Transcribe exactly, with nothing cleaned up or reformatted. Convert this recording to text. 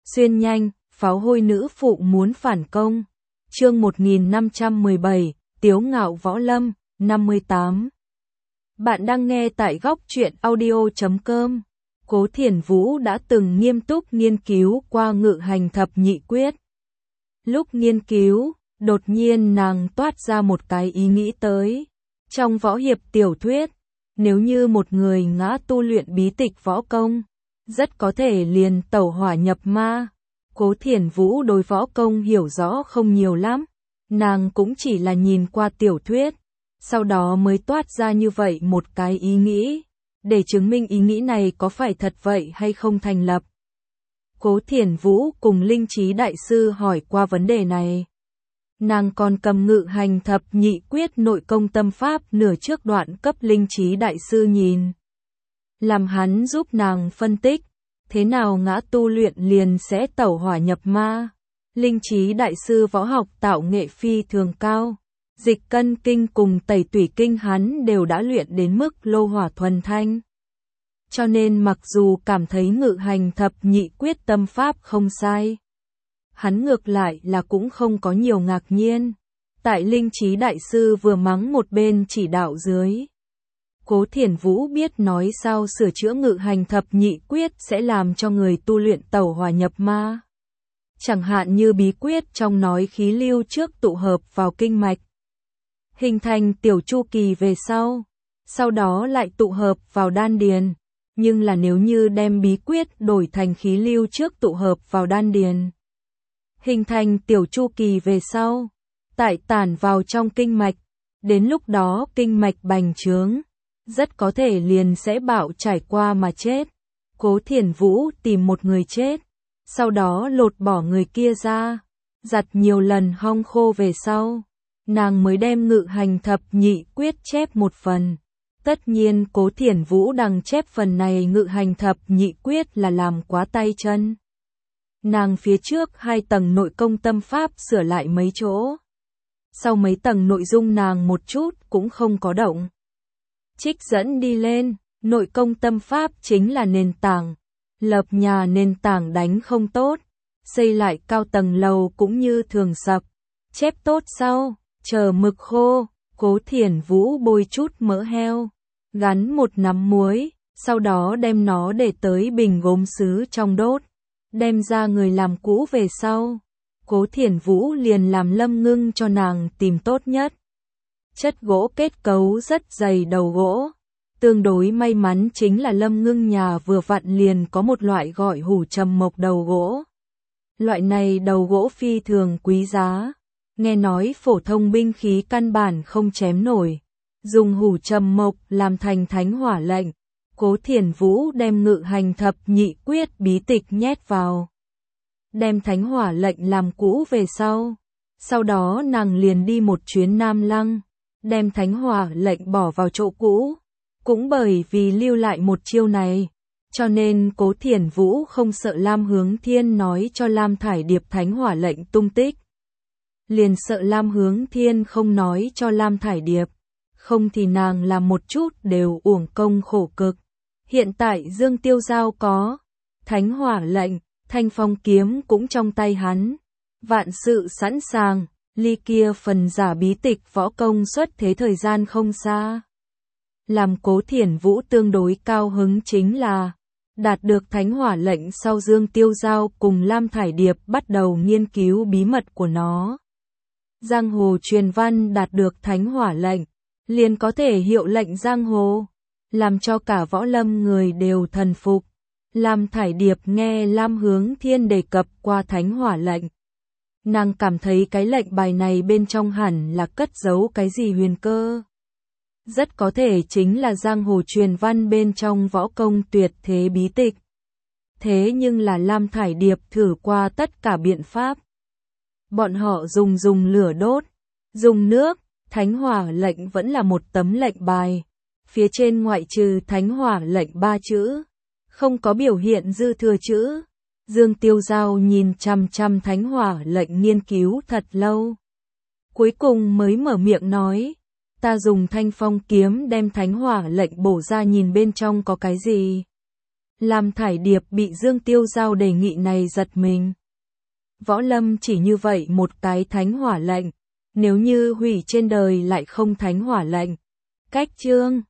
Xuyên nhanh, pháo hôi nữ phụ muốn phản công. Chương một nghìn năm trăm mười bảy, Tiếu ngạo võ lâm, năm mươi tám. Bạn đang nghe tại góc truyện audio chấm com. Cố Thiển Vũ đã từng nghiêm túc nghiên cứu qua ngự hành thập nhị quyết. Lúc nghiên cứu, đột nhiên nàng toát ra một cái ý nghĩ tới. Trong võ hiệp tiểu thuyết, nếu như một người ngã tu luyện bí tịch võ công, rất có thể liền tẩu hỏa nhập ma. Cố Thiển Vũ đối võ công hiểu rõ không nhiều lắm, nàng cũng chỉ là nhìn qua tiểu thuyết, sau đó mới toát ra như vậy một cái ý nghĩ, để chứng minh ý nghĩ này có phải thật vậy hay không thành lập. Cố Thiển Vũ cùng Linh Trí Đại Sư hỏi qua vấn đề này. Nàng còn cầm ngự hành thập nhị quyết nội công tâm pháp nửa trước đoạn cấp Linh Trí Đại Sư nhìn. Làm hắn giúp nàng phân tích, thế nào ngã tu luyện liền sẽ tẩu hỏa nhập ma. Linh Trí Đại Sư võ học tạo nghệ phi thường cao, dịch cân kinh cùng tẩy tủy kinh hắn đều đã luyện đến mức lô hỏa thuần thanh. Cho nên mặc dù cảm thấy ngự hành thập nhị quyết tâm pháp không sai, hắn ngược lại là cũng không có nhiều ngạc nhiên. Tại Linh Trí Đại Sư vừa mắng một bên chỉ đạo dưới, Cố Thiển Vũ biết nói sao sửa chữa ngự hành thập nhị quyết sẽ làm cho người tu luyện tẩu hỏa nhập ma. Chẳng hạn như bí quyết trong nói khí lưu trước tụ hợp vào kinh mạch, hình thành tiểu chu kỳ về sau, sau đó lại tụ hợp vào đan điền. Nhưng là nếu như đem bí quyết đổi thành khí lưu trước tụ hợp vào đan điền, hình thành tiểu chu kỳ về sau, tại tản vào trong kinh mạch, đến lúc đó kinh mạch bành trướng, rất có thể liền sẽ bạo trải qua mà chết. Cố Thiển Vũ tìm một người chết, sau đó lột bỏ người kia ra, giặt nhiều lần hong khô về sau, nàng mới đem ngự hành thập nhị quyết chép một phần. Tất nhiên Cố Thiển Vũ đằng chép phần này ngự hành thập nhị quyết là làm quá tay chân. Nàng phía trước hai tầng nội công tâm pháp sửa lại mấy chỗ, sau mấy tầng nội dung nàng một chút cũng không có động. Trích dẫn đi lên, nội công tâm pháp chính là nền tảng, lập nhà nền tảng đánh không tốt, xây lại cao tầng lầu cũng như thường sập. Chép tốt sau, chờ mực khô, Cố Thiển Vũ bôi chút mỡ heo, gắn một nắm muối, sau đó đem nó để tới bình gốm sứ trong đốt, đem ra người làm cũ về sau. Cố Thiển Vũ liền làm Lâm Ngưng cho nàng tìm tốt nhất chất gỗ kết cấu rất dày đầu gỗ. Tương đối may mắn chính là Lâm Ngưng nhà vừa vặn liền có một loại gọi hủ trầm mộc đầu gỗ. Loại này đầu gỗ phi thường quý giá, nghe nói phổ thông binh khí căn bản không chém nổi. Dùng hủ trầm mộc làm thành thánh hỏa lệnh, Cố Thiển Vũ đem ngự hành thập nhị quyết bí tịch nhét vào, đem thánh hỏa lệnh làm cũ về sau. Sau đó nàng liền đi một chuyến Nam Lăng, đem thánh hỏa lệnh bỏ vào chỗ cũ. Cũng bởi vì lưu lại một chiêu này, cho nên Cố Thiển Vũ không sợ Lam Hướng Thiên nói cho Lam Thải Điệp thánh hỏa lệnh tung tích, liền sợ Lam Hướng Thiên không nói cho Lam Thải Điệp, không thì nàng làm một chút đều uổng công khổ cực. Hiện tại Dương Tiêu Giao có thánh hỏa lệnh, Thanh Phong kiếm cũng trong tay hắn, vạn sự sẵn sàng, ly kia phần giả bí tịch võ công xuất thế thời gian không xa. Làm Cố Thiển Vũ tương đối cao hứng chính là, đạt được thánh hỏa lệnh sau Dương Tiêu Giao cùng Lam Thải Điệp bắt đầu nghiên cứu bí mật của nó. Giang hồ truyền văn đạt được thánh hỏa lệnh, liền có thể hiệu lệnh giang hồ, làm cho cả võ lâm người đều thần phục. Lam Thải Điệp nghe Lam Hướng Thiên đề cập qua thánh hỏa lệnh, nàng cảm thấy cái lệnh bài này bên trong hẳn là cất giấu cái gì huyền cơ. Rất có thể chính là giang hồ truyền văn bên trong võ công tuyệt thế bí tịch. Thế nhưng là Lam Thải Điệp thử qua tất cả biện pháp. Bọn họ dùng dùng lửa đốt, dùng nước, thánh hỏa lệnh vẫn là một tấm lệnh bài. Phía trên ngoại trừ thánh hỏa lệnh ba chữ, không có biểu hiện dư thừa chữ. Dương Tiêu Giao nhìn chằm chằm thánh hỏa lệnh nghiên cứu thật lâu, cuối cùng mới mở miệng nói, ta dùng Thanh Phong kiếm đem thánh hỏa lệnh bổ ra nhìn bên trong có cái gì. Làm Thải Điệp bị Dương Tiêu Giao đề nghị này giật mình. Võ Lâm chỉ như vậy một cái thánh hỏa lệnh, nếu như hủy trên đời lại không thánh hỏa lệnh. Cách chương